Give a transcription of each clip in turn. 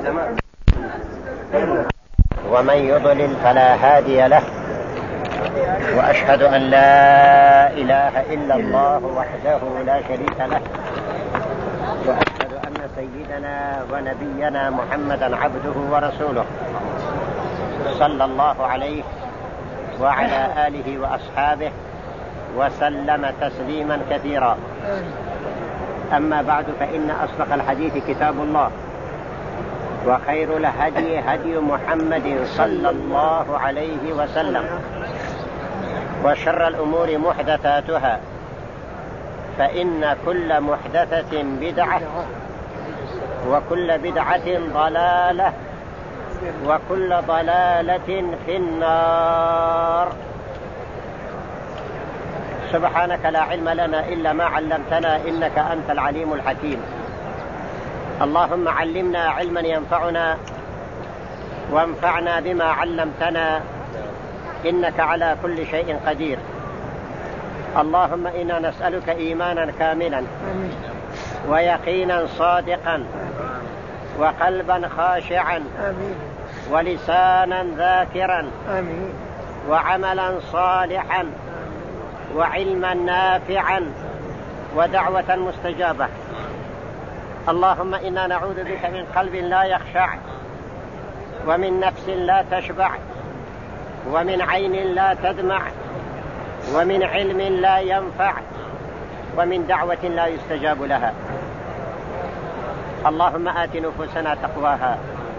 ومن يضلل فلا هادي له، وأشهد أن لا إله إلا الله وحده لا شريك له، وأشهد أن سيدنا ونبينا محمدا عبده ورسوله صلى الله عليه وعلى آله وأصحابه وسلم تسليما كثيرا. أما بعد، فإن أصدق الحديث كتاب الله، وخير الهدي هدي محمد صلى الله عليه وسلم، وشر الأمور محدثاتها، فإن كل محدثة بدعة، وكل بدعة ضلالة، وكل ضلالة في النار. سبحانك لا علم لنا إلا ما علمتنا، إنك أنت العليم الحكيم. اللهم علمنا علما ينفعنا، وانفعنا بما علمتنا، إنك على كل شيء قدير. اللهم إنا نسألك إيمانا كاملا، ويقينا صادقا، وقلبا خاشعا، ولسانا ذاكرا، وعملا صالحا، وعلما نافعا، ودعوة مستجابة. اللهم إنا نعوذ بك من قلب لا يخشع، ومن نفس لا تشبع، ومن عين لا تدمع، ومن علم لا ينفع، ومن دعوة لا يستجاب لها. اللهم آت نفوسنا تقواها،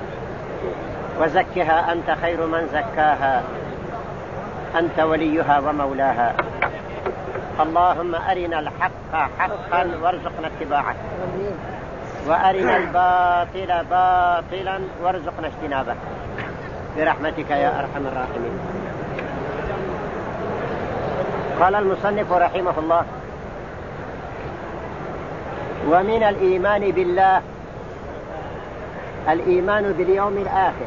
وزكها أنت خير من زكاها، أنت وليها ومولاها. اللهم أرنا الحق حقا وارزقنا اتباعه، وأرنا الباطل باطلا وارزقنا اجتنابه، برحمتك يا أرحم الراحمين. قال المصنف رحمه الله: ومن الإيمان بالله الإيمان باليوم الآخر،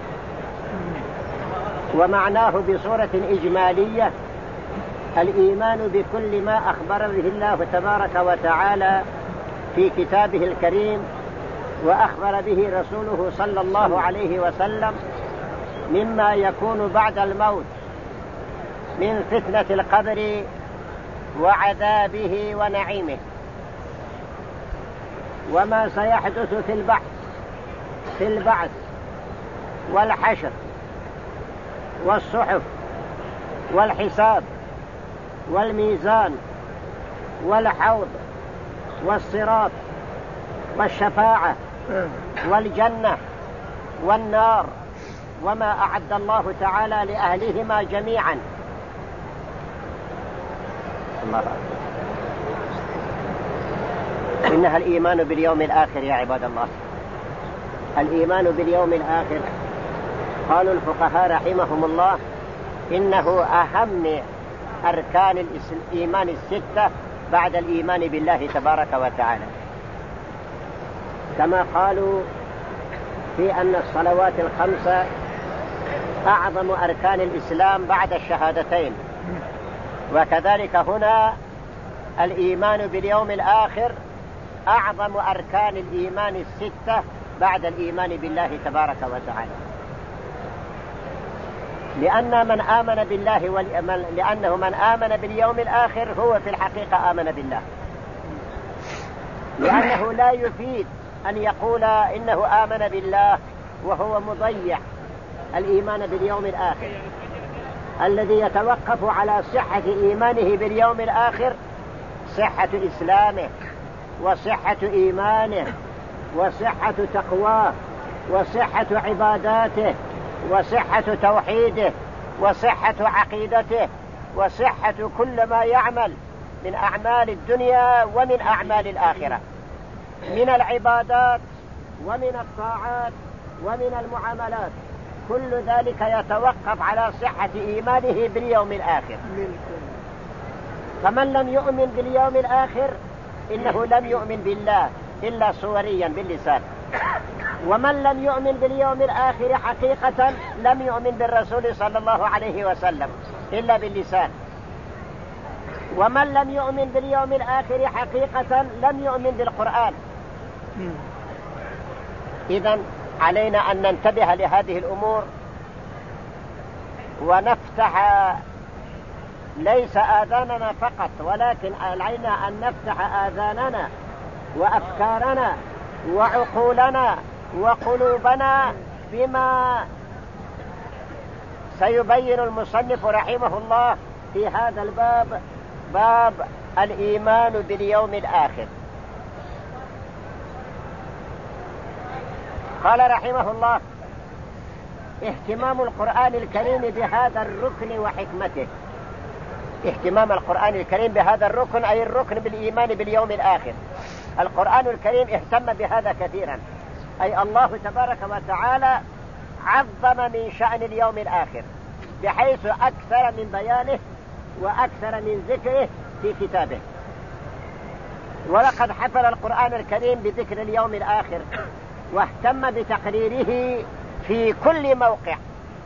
ومعناه بصورة إجمالية الإيمان بكل ما أخبر به الله تبارك وتعالى في كتابه الكريم، وأخبر به رسوله صلى الله عليه وسلم، مما يكون بعد الموت من فتنة القبر وعذابه ونعيمه، وما سيحدث في البعث والحشر والصحف والحساب والميزان والحوض والصراط والشفاعة والجنة والنار، وما أعد الله تعالى لأهلهما جميعا. إنها الإيمان باليوم الآخر يا عباد الله. الإيمان باليوم الآخر، قالوا الفقهاء رحمهم الله، إنه أهم أركان الإيمان الستة بعد الإيمان بالله تبارك وتعالى، كما قالوا في أن الصلوات الخمسة أعظم أركان الإسلام بعد الشهادتين، وكذلك هنا الإيمان باليوم الآخر أعظم أركان الإيمان الستة بعد الإيمان بالله تبارك وتعالى، لأنه من آمن باليوم الآخر هو في الحقيقة آمن بالله، لأنه لا يفيد أن يقول إنه آمن بالله وهو مضيع الإيمان باليوم الآخر. الذي يتوقف على صحة إيمانه باليوم الآخر صحة إسلامه، وصحة إيمانه، وصحة تقواه، وصحة عباداته، وصحة توحيده، وصحة عقيدته، وصحة كل ما يعمل من أعمال الدنيا ومن أعمال الآخرة، من العبادات ومن الطاعات ومن المعاملات. كل ذلك يتوقف على صحة إيمانه باليوم الآخر. فمن لم يؤمن باليوم الآخر إنه لم يؤمن بالله إلا صوريا باللسان، ومن لم يؤمن باليوم الآخر حقيقة لم يؤمن بالرسول صلى الله عليه وسلم إلا باللسان، ومن لم يؤمن باليوم الآخر حقيقة لم يؤمن بالقرآن. إذن علينا أن ننتبه لهذه الأمور ونفتح ليس آذاننا فقط، ولكن علينا أن نفتح آذاننا وأفكارنا وعقولنا وقلوبنا بما سيبين المصنف رحمه الله في هذا الباب، باب الإيمان باليوم الآخر. قال رحمه الله: اهتمام القرآن الكريم بهذا الركن وحكمته. اهتمام القرآن الكريم بهذا الركن أي الركن بالإيمان باليوم الآخر. القرآن الكريم اهتم بهذا كثيرا، أي الله تبارك وتعالى عظم من شأن اليوم الآخر بحيث أكثر من بيانه وأكثر من ذكره في كتابه. ولقد حفل القرآن الكريم بذكر اليوم الآخر واهتم بتقريره في كل موقع،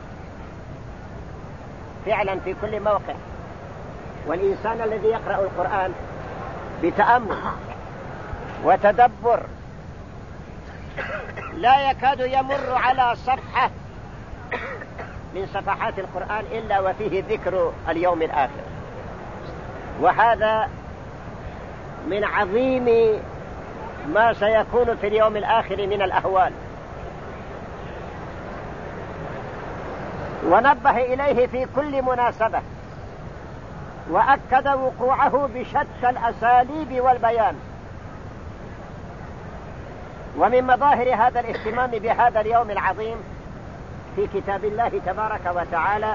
فعلا في كل موقع. والإنسان الذي يقرأ القرآن بتأمل وتدبر لا يكاد يمر على صفحة من صفحات القرآن إلا وفيه ذكر اليوم الآخر، وهذا من عظيم ما سيكون في اليوم الآخر من الأهوال. ونبه إليه في كل مناسبة، وأكد وقوعه بشتى الأساليب والبيان. ومن مظاهر هذا الاهتمام بهذا اليوم العظيم في كتاب الله تبارك وتعالى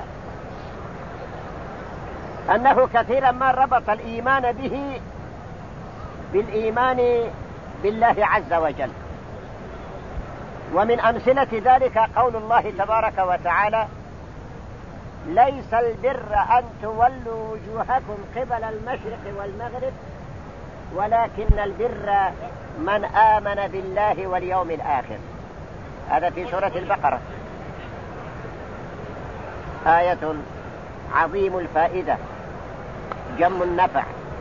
أنه كثيرا ما ربط الإيمان به بالإيمان بالله عز وجل. ومن أمثلة ذلك قول الله تبارك وتعالى: ليس البر أن تولوا وجوهكم قبل المشرق والمغرب ولكن البر من آمن بالله واليوم الآخر. هذا في سورة البقرة، آية عظيم الفائدة جم النفع.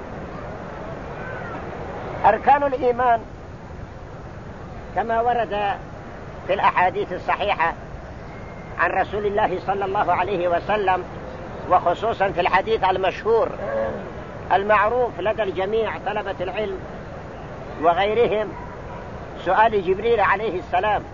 أركان الإيمان كما ورد في الأحاديث الصحيحة عن رسول الله صلى الله عليه وسلم، وخصوصا في الحديث المشهور المعروف لدى الجميع طلبة العلم وغيرهم، سؤال جبريل عليه السلام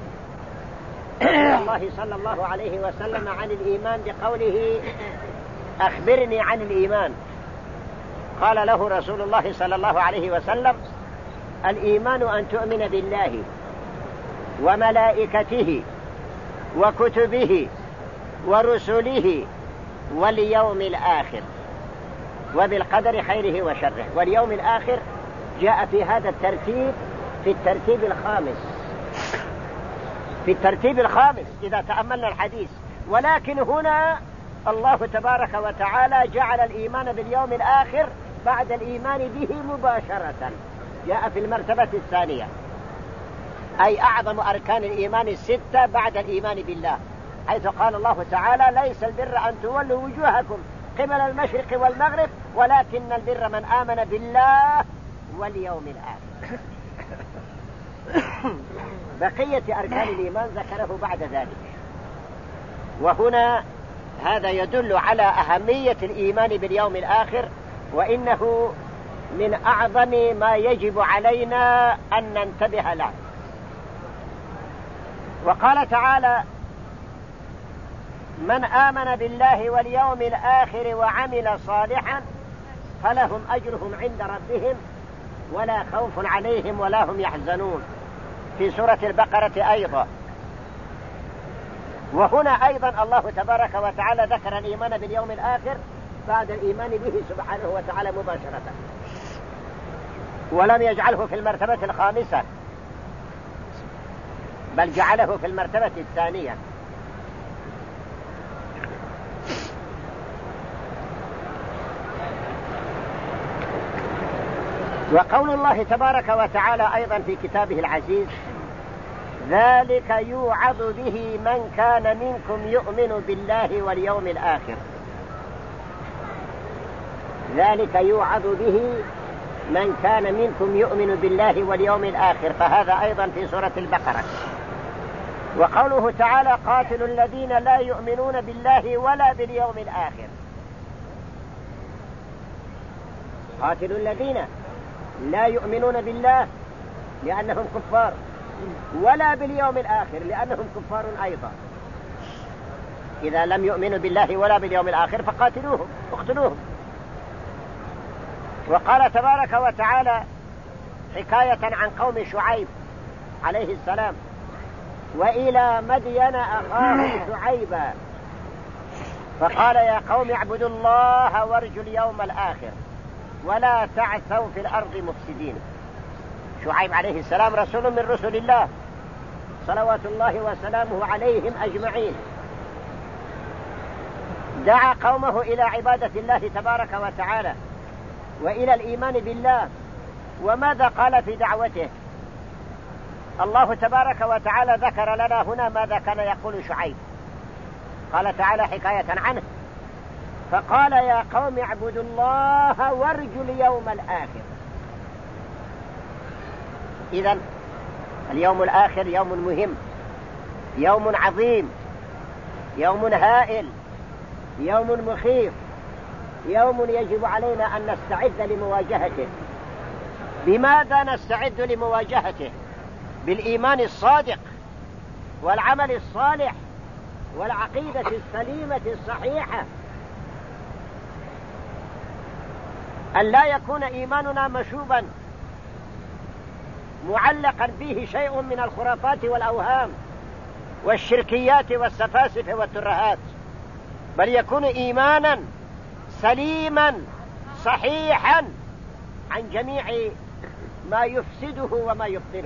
الله صلى الله عليه وسلم عن الإيمان بقوله: أخبرني عن الإيمان. قال له رسول الله صلى الله عليه وسلم: الإيمان أن تؤمن بالله وملائكته وكتبه ورسله واليوم الآخر وبالقدر خيره وشره. واليوم الآخر جاء في هذا الترتيب في الترتيب الخامس إذا تأملنا الحديث. ولكن هنا الله تبارك وتعالى جعل الإيمان باليوم الآخر بعد الإيمان به مباشرة، جاء في المرتبة الثانية، أي أعظم أركان الإيمان الستة بعد الإيمان بالله، حيث قال الله تعالى: ليس البر أن تولوا وجوهكم قبل المشرق والمغرب ولكن البر من آمن بالله واليوم الآخر. بقية أركان الإيمان ذكره بعد ذلك. وهنا هذا يدل على أهمية الإيمان باليوم الآخر، وإنه من أعظم ما يجب علينا أن ننتبه له. وقال تعالى: من آمن بالله واليوم الآخر وعمل صالحا فلهم أجرهم عند ربهم ولا خوف عليهم ولا هم يحزنون، في سورة البقرة أيضا. وهنا أيضا الله تبارك وتعالى ذكر الإيمان باليوم الآخر بعد الإيمان به سبحانه وتعالى مباشرة، ولم يجعله في المرتبة الخامسة بل جعله في المرتبة الثانية. وقول الله تبارك وتعالى أيضا في كتابه العزيز: ذلك يوعظ به من كان منكم يؤمن بالله واليوم الآخر. ذلك يوعظ به من كان منكم يؤمن بالله واليوم الآخر، فهذا أيضا في سورة البقرة. وقوله تعالى قاتلوا الذين لا يؤمنون بالله ولا باليوم الآخر. قاتلوا الذين لا يؤمنون بالله لأنهم كفار، ولا باليوم الآخر لأنهم كفار أيضا. إذا لم يؤمنوا بالله ولا باليوم الآخر فقاتلوهم اقتلوهم. وقال تبارك وتعالى حكاية عن قوم شعيب عليه السلام: وإلى مدين أخاهم شعيبا فقال يا قوم اعبدوا الله وارجوا اليوم الآخر ولا تعثوا في الأرض مفسدين. شعيب عليه السلام رسول من رسل الله صلوات الله وسلامه عليهم أجمعين، دعا قومه إلى عبادة الله تبارك وتعالى وإلى الإيمان بالله. وماذا قال في دعوته؟ الله تبارك وتعالى ذكر لنا هنا ماذا كان يقول شعيب. قال تعالى حكاية عنه: فقال يا قوم اعبدوا الله وارجوا اليوم الآخر. إذن اليوم الآخر يوم مهم، يوم عظيم، يوم هائل، يوم مخيف، يوم يجب علينا أن نستعد لمواجهته. بماذا نستعد لمواجهته؟ بالإيمان الصادق والعمل الصالح والعقيدة السليمة الصحيحة، أن لا يكون إيماننا مشوبا معلقا به شيء من الخرافات والأوهام والشركيات والسفاسف والترهات، بل يكون إيمانا سليما صحيحا عن جميع ما يفسده وما يبطله.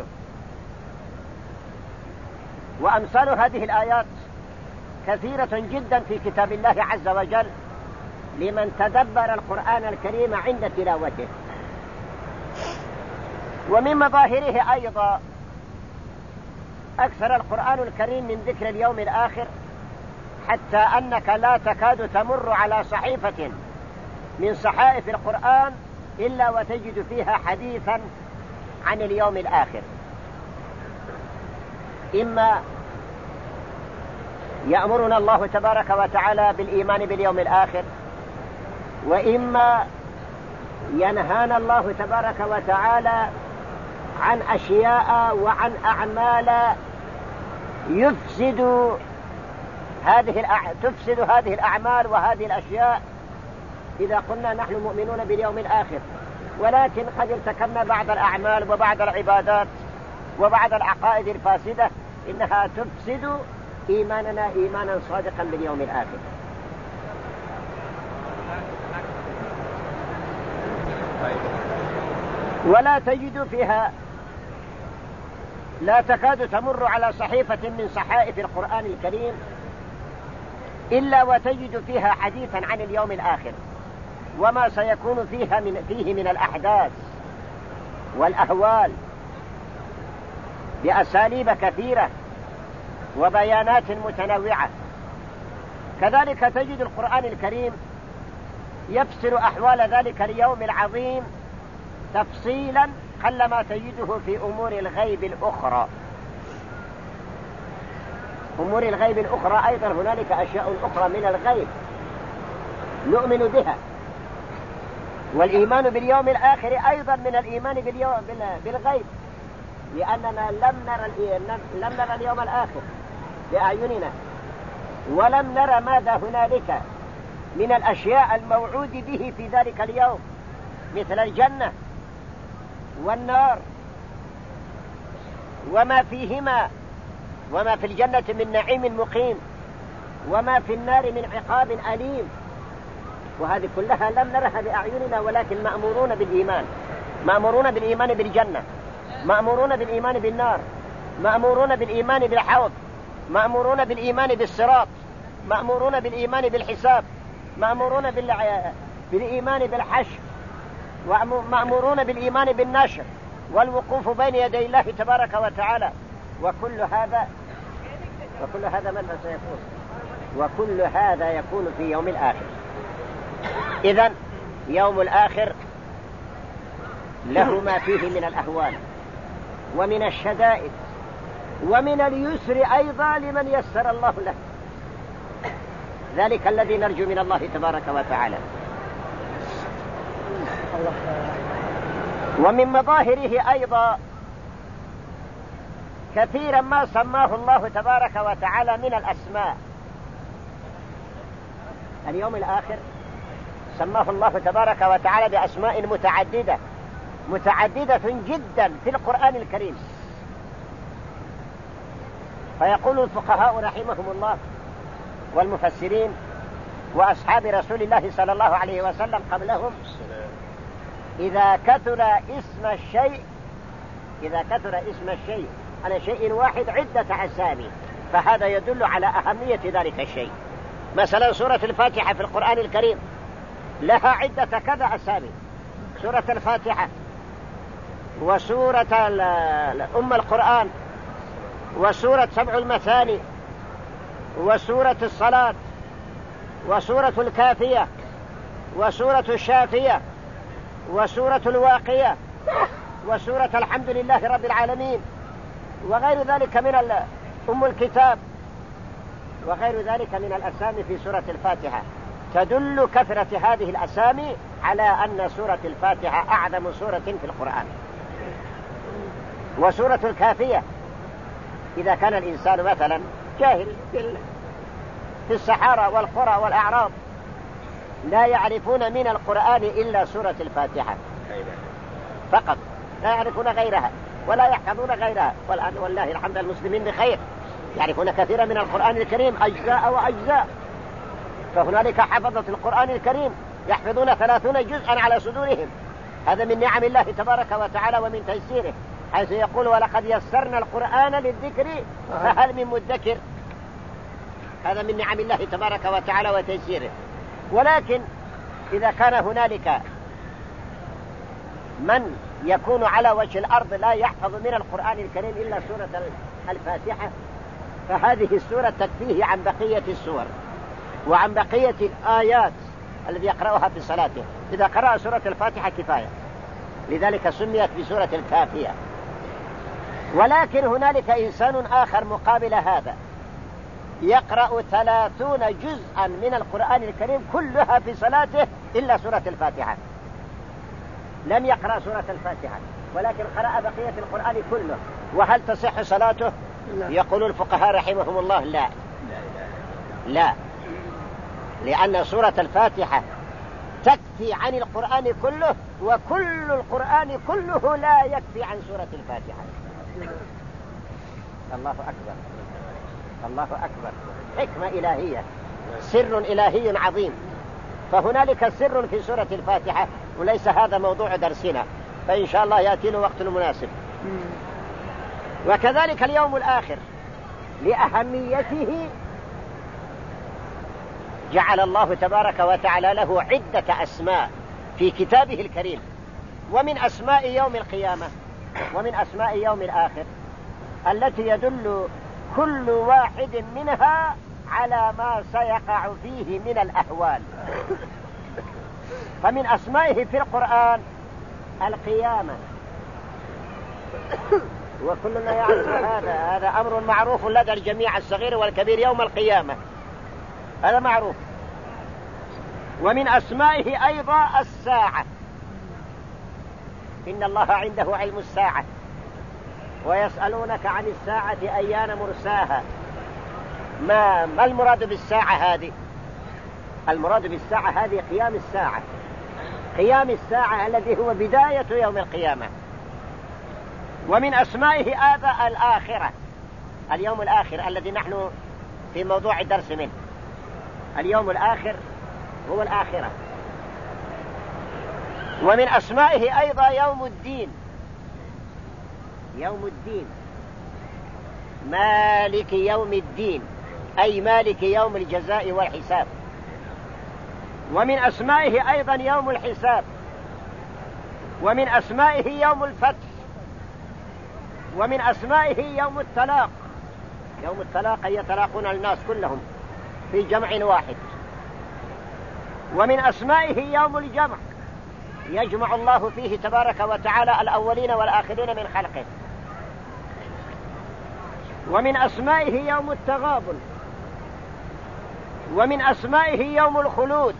وأمثال هذه الآيات كثيرة جدا في كتاب الله عز وجل لمن تدبر القرآن الكريم عند تلاوته. ومن مظاهره أيضا أكثر القرآن الكريم من ذكر اليوم الآخر، حتى أنك لا تكاد تمر على صحيفة من صحائف القرآن إلا وتجد فيها حديثا عن اليوم الآخر. إما يأمرنا الله تبارك وتعالى بالإيمان باليوم الآخر، وإما ينهانا الله تبارك وتعالى عن أشياء وعن أعمال تفسد هذه الأعمال وهذه الأشياء إذا قلنا نحن مؤمنون باليوم الآخر، ولكن قد ارتكبنا بعض الأعمال وبعض العبادات وبعض العقائد الفاسدة إنها تفسد إيماننا إيمانا صادقا باليوم الآخر. ولا تجد فيها، لا تكاد تمر على صحيفة من صحائف القرآن الكريم إلا وتجد فيها حديثا عن اليوم الآخر وما سيكون فيه من الأحداث والأهوال بأساليب كثيرة وبيانات متنوعة. كذلك تجد القرآن الكريم يفسر أحوال ذلك اليوم العظيم تفصيلا قلما تجده في أمور الغيب الأخرى. أمور الغيب الأخرى أيضا هنالك أشياء أخرى من الغيب نؤمن بها، والإيمان باليوم الآخر أيضا من الإيمان بالغيب، لأننا لم نرى اليوم الآخر بأعيننا، ولم نرى ماذا هنالك من الأشياء الموعود به في ذلك اليوم، مثل الجنة والنار وما فيهما، وما في الجنة من نعيم مقيم، وما في النار من عقاب أليم. وهذه كلها لم نرها بأعيننا، ولكن مأمورون بالإيمان، مأمورون بالإيمان بالجنة، مأمورون بالإيمان بالنار، مأمورون بالإيمان بالحوض، مأمورون بالإيمان بالصراط، مأمورون بالإيمان بالحساب، مأمورون بالإيمان بالحشر، ومأمورون بالإيمان بالنشر والوقوف بين يدي الله تبارك وتعالى. وكل هذا من سيكون؟ وكل هذا يكون في يوم الآخر. إذن يوم الآخر له ما فيه من الأهوال ومن الشدائد ومن اليسر أيضا لمن يسر الله له، ذلك الذي نرجو من الله تبارك وتعالى. ومن مظاهره أيضا كثيرا ما سماه الله تبارك وتعالى من الأسماء. اليوم الآخر سماه الله تبارك وتعالى بأسماء متعددة جدا في القرآن الكريم. فيقول الفقهاء رحمهم الله والمفسرين وأصحاب رسول الله صلى الله عليه وسلم قبلهم: إذا كثر اسم الشيء على شيء واحد عدة أسامي، فهذا يدل على أهمية ذلك الشيء. مثلا سورة الفاتحة في القرآن الكريم لها عدة كذا أسامي: سورة الفاتحة، وسورة أم القرآن، وسورة سبع المثاني، وسورة الصلاة، وسورة الكافية، وسورة الشافية، وسورة الواقية، وسورة الحمد لله رب العالمين، وغير ذلك من أم الكتاب، وغير ذلك من الأسامي في سورة الفاتحة. تدل كثرة هذه الأسامي على أن سورة الفاتحة أعظم سورة في القرآن. وسورة الكافية إذا كان الإنسان مثلا جاهل في الصحارى والقرى والأعراب لا يعرفون من القرآن إلا سورة الفاتحة فقط، لا يعرفون غيرها ولا يحفظون غيرها. والآن والله الحمد المسلمين بخير، يعرفون كثيرا من القرآن الكريم أجزاء وأجزاء. فهنالك حفظة القرآن الكريم يحفظون 30 جزءا على صدورهم. هذا من نعم الله تبارك وتعالى ومن تيسيره، حيث يقول: ولقد يسرنا القرآن للذكر فهل من مدكر. هذا من نعم الله تبارك وتعالى وتيسيره. ولكن إذا كان هنالك من يكون على وجه الأرض لا يحفظ من القرآن الكريم إلا سورة الفاتحة، فهذه السورة تكفيه عن بقية السور وعن بقية الآيات الذي يقرأها في صلاته. إذا قرأ سورة الفاتحة كفاية، لذلك سميت بسورة الكافية. ولكن هنالك إنسان آخر مقابل هذا يقرأ 30 جزءا من القرآن الكريم كلها في صلاته إلا سورة الفاتحة، لم يقرأ سورة الفاتحة ولكن قرأ بقية القرآن كله، وهل تصح صلاته؟ يقول الفقهاء رحمهم الله: لا، لأن سورة الفاتحة تكفي عن القرآن كله، وكل القرآن كله لا يكفي عن سورة الفاتحة. الله أكبر، الله أكبر، حكمة إلهية، سر إلهي عظيم. فهنالك سر في سورة الفاتحة، وليس هذا موضوع درسنا، فإن شاء الله يأتي له وقت مناسب. وكذلك اليوم الآخر لأهميته جعل الله تبارك وتعالى له عدة أسماء في كتابه الكريم. ومن أسماء يوم القيامة ومن أسماء يوم الآخر التي يدل كل واحد منها على ما سيقع فيه من الأهوال. فمن أسمائه في القرآن القيامة، وكلنا يعرف هذا أمر معروف لدى الجميع الصغير والكبير، يوم القيامة هذا معروف. ومن أسمائه أيضا الساعة، إن الله عنده علم الساعة ويسألونك عن الساعة أيان مرساها. ما المراد بالساعة هذه؟ المراد بالساعة هذه قيام الساعة، قيام الساعة الذي هو بداية يوم القيامة. ومن أسمائه هذا الآخرة، اليوم الآخر الذي نحن في موضوع الدرس منه. اليوم الآخر هو الآخرة. ومن أسمائه أيضا يوم الدين، يوم الدين، مالك يوم الدين، أي مالك يوم الجزاء والحساب. ومن أسمائه أيضا يوم الحساب. ومن أسمائه يوم الفتح. ومن أسمائه يوم الطلاق، يوم الطلاق يتلاقون الناس كلهم في جمع واحد. ومن أسمائه يوم الجمع، يجمع الله فيه تبارك وتعالى الأولين والآخرين من خلقه. ومن أسمائه يوم التغابن، ومن أسمائه يوم الخلود،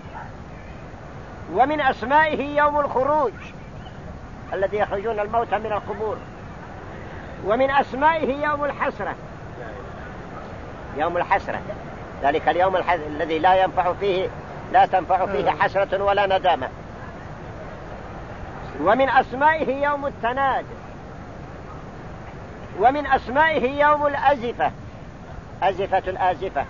ومن أسمائه يوم الخروج الذي يخرجون الموتى من القبور، ومن أسمائه يوم الحسرة، يوم الحسرة، ذلك اليوم الذي لا تنفع فيه حسرة ولا ندامة. ومن أسمائه يوم التناد، ومن أسمائه يوم الأزفة، أزفة الآزفة،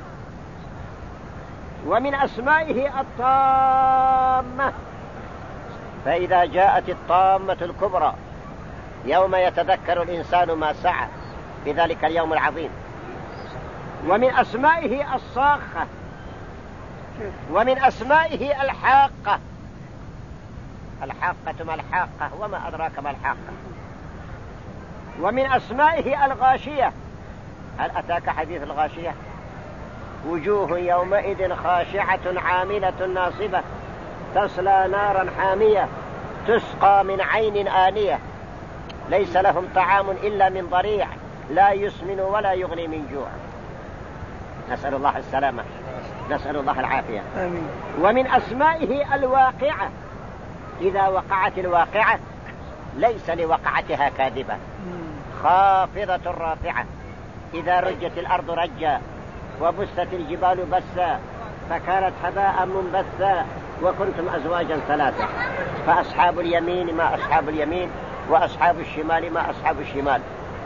ومن أسمائه الطامة، فإذا جاءت الطامة الكبرى يوم يتذكر الإنسان ما سعى في ذلك اليوم العظيم. ومن أسمائه الصاخة، ومن أسمائه الحاقة، الحاقة ما الحاقة وما أدراك ما الحاقة. ومن أسمائه الغاشية، هل أتاك حديث الغاشية؟ وجوه يومئذ خاشعة عاملة ناصبة تصلى نارا حامية تسقى من عين آنية ليس لهم طعام إلا من ضريع لا يسمن ولا يغني من جوع. نسأل الله السلامة، نسأل الله العافية. آمين. ومن أسمائه الواقعة، إذا وقعت الواقعة ليس لوقعتها كاذبة، خافضة رافعة، إذا رجت الأرض رجا وبست الجبال بسا فكانت هباء منبثا وكنتم أزواجا ثلاثة، فأصحاب اليمين ما أصحاب اليمين وأصحاب الشمال ما أصحاب الشمال،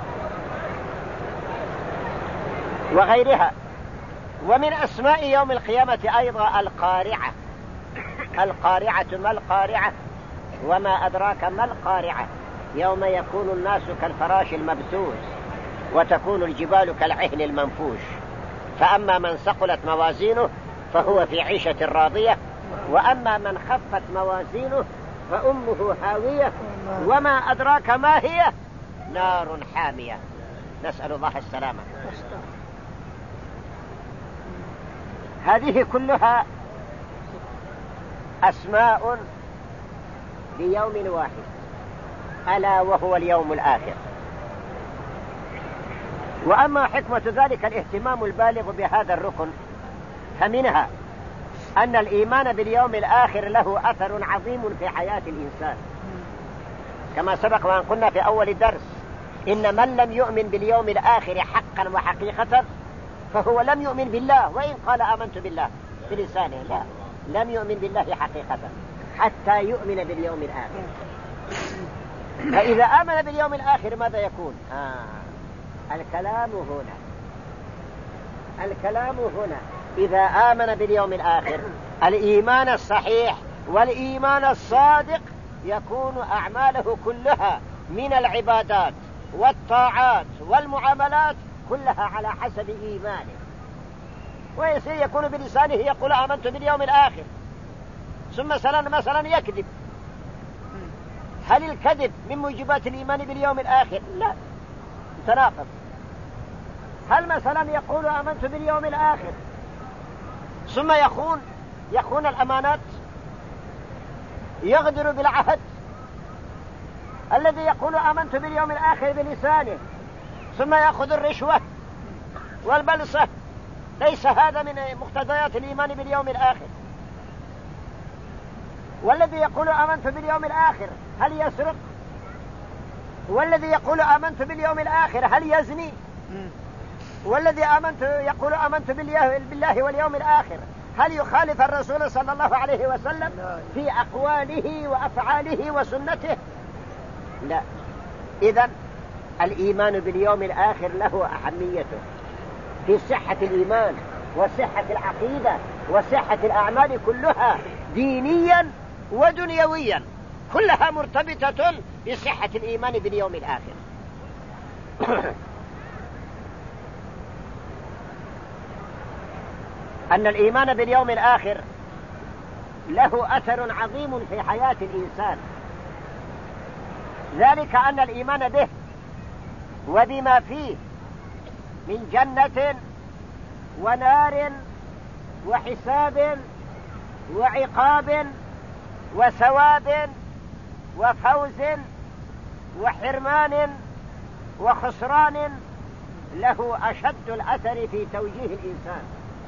وغيرها. ومن أسماء يوم القيامة أيضا القارعة، القارعة ما القارعة وما أدراك ما القارعة، يوم يكون الناس كالفراش المبثوث وتكون الجبال كالعهن المنفوش، فأما من ثقلت موازينه فهو في عيشة راضية، وأما من خفت موازينه فأمه هاوية وما أدراك ما هي نار حامية. نسأل الله السلامة. هذه كلها أسماء ليوم واحد، ألا وهو اليوم الآخر. وأما حكمة ذلك الاهتمام البالغ بهذا الركن فمنها أن الإيمان باليوم الآخر له أثر عظيم في حياة الإنسان، كما سبق وأن قلنا في أول الدرس إن من لم يؤمن باليوم الآخر حقا وحقيقة فهو لم يؤمن بالله، وإن قال آمنت بالله بلسانه لا، لم يؤمن بالله حقيقة حتى يؤمن باليوم الآخر. فإذا آمن باليوم الآخر ماذا يكون؟ الكلام هنا إذا آمن باليوم الآخر الإيمان الصحيح والإيمان الصادق يكون أعماله كلها من العبادات والطاعات والمعاملات كلها على حسب إيمانه، ويصير يكون بلسانه يقول آمنت باليوم الآخر ثم مثلا يكذب. هل الكذب من موجبات الإيمان باليوم الآخر؟ لا، تناقض. هل مثلا يقول آمنت باليوم الآخر ثم يخون الأمانات، يغدر بالعهد؟ الذي يقول آمنت باليوم الآخر بلسانه ثم يأخذ الرشوة والبلصة، ليس هذا من مقتضيات الإيمان باليوم الآخر. والذي يقول آمنت باليوم الآخر هل يسرق؟ والذي يقول آمنت باليوم الآخر هل يزني؟ والذي يقول آمنت بالله واليوم الآخر هل يخالف الرسول صلى الله عليه وسلم في أقواله وأفعاله وسنته؟ لا. إذن الإيمان باليوم الآخر له أهميته في صحة الإيمان وصحة العقيدة وصحة الأعمال كلها دينيا ودنيويا، كلها مرتبطة بصحة الإيمان باليوم الآخر. أن الإيمان باليوم الآخر له أثر عظيم في حياة الإنسان، ذلك أن الإيمان به وبما فيه من جنة ونار وحساب وعقاب وثواب وفوز وحرمان وخسران له أشد الأثر في توجيه الإنسان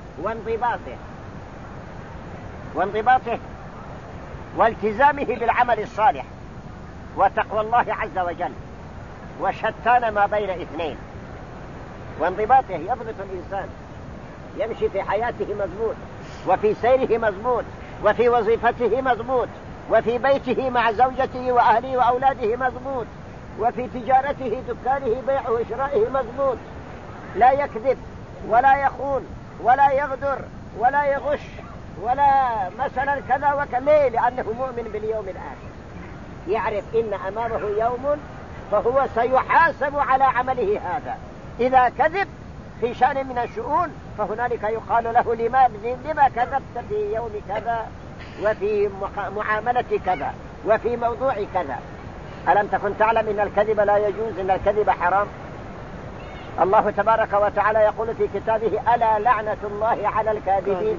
وانضباطه والتزامه بالعمل الصالح وتقوى الله عز وجل، وشتان ما بين اثنين. وانضباطه يضبط الإنسان، يمشي في حياته مضبوط، وفي سيره مضبوط، وفي وظيفته مضبوط، وفي بيته مع زوجته وأهله وأولاده مضبوط، وفي تجارته دكانه بيعه وشرائه مضبوط، لا يكذب ولا يخون ولا يغدر ولا يغش ولا مثلا كذا وكذا، لأنه مؤمن باليوم الآخر، يعرف إن أمامه يوم فهو سيحاسب على عمله هذا. إذا كذب في شأن من الشؤون فهنالك يقال له لما كذبت في يوم كذا وفي معاملة كذا وفي موضوع كذا. ألم تكن تعلم إن الكذب لا يجوز، إن الكذب حرام؟ الله تبارك وتعالى يقول في كتابه: ألا لعنة الله على الكاذبين.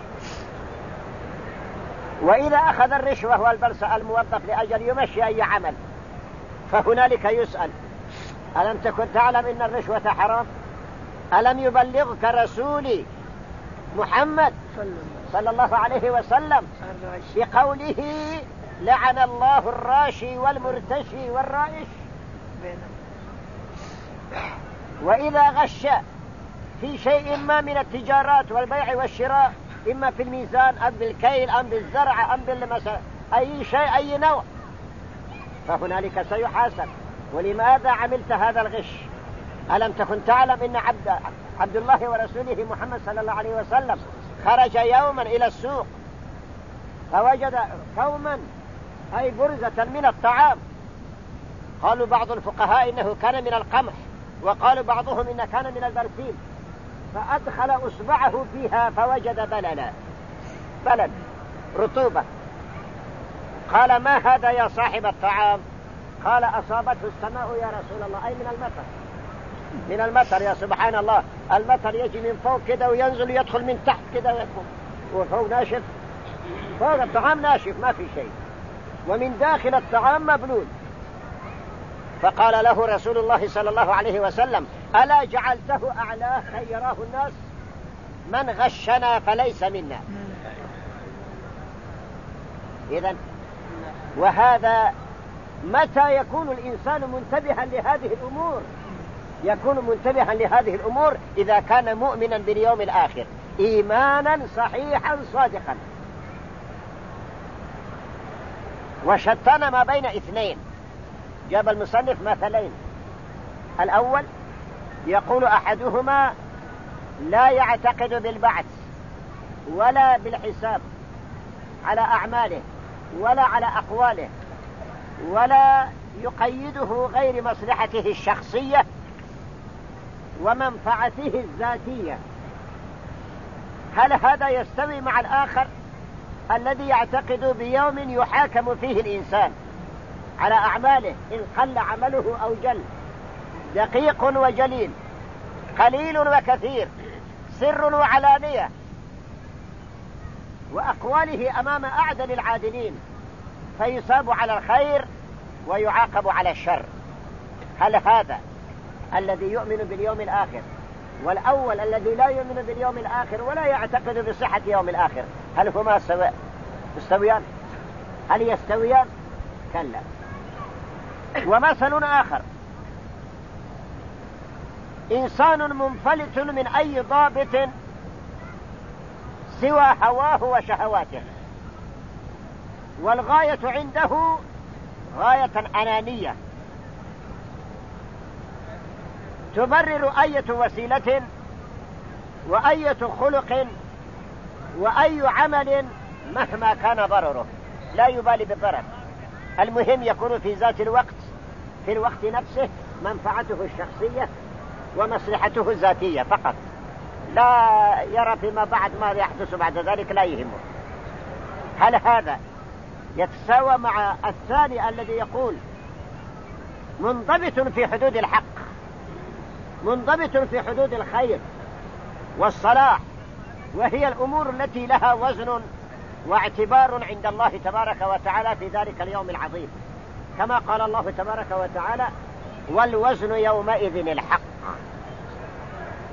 وإذا أخذ الرشوة والبرص الموظف لأجل يمشي أي عمل فهنالك يسأل: ألم تكن تعلم إن الرشوة حرام؟ ألم يبلغك رسولي محمد صلى الله عليه وسلم بقوله: لعن الله الراشي والمرتشي والرائش؟ وإذا غش في شيء ما من التجارات والبيع والشراء، إما في الميزان أم بالكيل أم بالزرع أم بالمسا أي شيء أي نوع، فهنالك سيحاسب. ولماذا عملت هذا الغش؟ ألم تكن تعلم إن عبد الله ورسوله محمد صلى الله عليه وسلم خرج يوما إلى السوق فوجد قوما أي برزة من الطعام، قالوا بعض الفقهاء إنه كان من القمح، وقالوا بعضهم إنه كان من البرسيم، فأدخل أصبعه فيها فوجد بلل رطوبة. قال: ما هذا يا صاحب الطعام؟ قال: أصابته السماء يا رسول الله، أي من المطر يا سبحان الله، المطر يجي من فوق كده وينزل يدخل من تحت كده ويدخل، وفوق ناشف، فوق الطعام ناشف ما في شيء، ومن داخل الطعام مبلول. فقال له رسول الله صلى الله عليه وسلم: ألا جعلته أعلاه كي يراه الناس؟ من غشنا فليس منا. إذن وهذا متى يكون الإنسان منتبها لهذه الأمور؟ يكون منتبها لهذه الأمور إذا كان مؤمنا باليوم الآخر إيمانا صحيحا صادقا. وشتان ما بين اثنين. جاب المصنف مثلين. الأول يقول أحدهما: لا يعتقد بالبعث ولا بالحساب على أعماله ولا على أقواله، ولا يقيده غير مصلحته الشخصية ومنفعته الذاتية. هل هذا يستوي مع الآخر الذي يعتقد بيوم يحاكم فيه الإنسان على أعماله إن قل عمله أو جل، دقيق وجليل، قليل وكثير، سر وعلانية، وأقواله أمام أعدل العادلين، فيصاب على الخير ويعاقب على الشر؟ هل هذا الذي يؤمن باليوم الآخر والأول الذي لا يؤمن باليوم الآخر ولا يعتقد بصحة يوم الآخر، هل هما يستويان؟ هل يستويان؟ كلا. ومثل آخر: إنسان منفلت من أي ضابط سوى هواه وشهواته، والغاية عنده غاية أنانية تبرر أية وسيلة وأية خلق وأي عمل مهما كان ضرره، لا يبالي بالضرر، المهم يكون في ذات الوقت، في الوقت نفسه، منفعته الشخصية ومصلحته الذاتية فقط، لا يرى فيما بعد ما يحدث بعد ذلك، لا يهمه. هل هذا يتساوى مع الثاني الذي يقول منضبط في حدود الحق، منضبط في حدود الخير والصلاح، وهي الأمور التي لها وزن واعتبار عند الله تبارك وتعالى في ذلك اليوم العظيم، كما قال الله تبارك وتعالى: والوزن يومئذ الحق.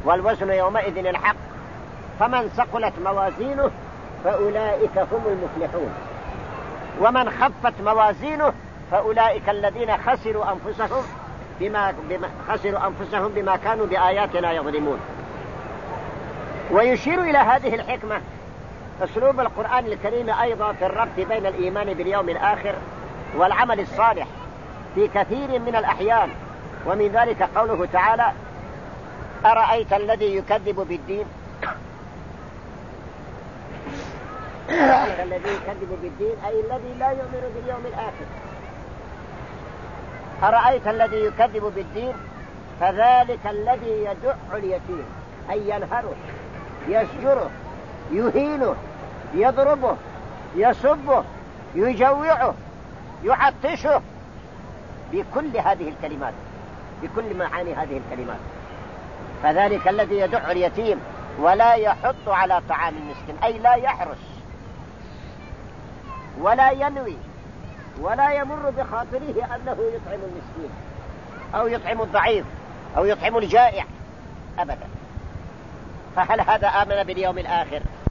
والوزن يومئذ الحق. فمن ثقلت موازينه فأولئك هم المفلحون، ومن خفت موازينه فأولئك الذين خسروا أنفسهم بما كانوا بآياتنا يظلمون. ويشير إلى هذه الحكمة أسلوب القرآن الكريم أيضا في الربط بين الإيمان باليوم الآخر والعمل الصالح في كثير من الأحيان. ومن ذلك قوله تعالى: أرأيت الذي يكذب بالدين. أرأيت الذي يكذب بالدين أي الذي لا يؤمن باليوم الآخر. أرأيت الذي يكذب بالدين فذلك الذي يدع اليتيم أي ينهره، يسجره، يهينه، يضربه، يسبه، يجوعه، يعطشه، بكل هذه الكلمات، بكل معاني هذه الكلمات. فذلك الذي يدع اليتيم ولا يحض على طعام المسكين أي لا يحرص ولا ينوي ولا يمر بخاطره أنه يطعم المسكين أو يطعم الضعيف أو يطعم الجائع أبدا. فهل هذا آمن باليوم الآخر؟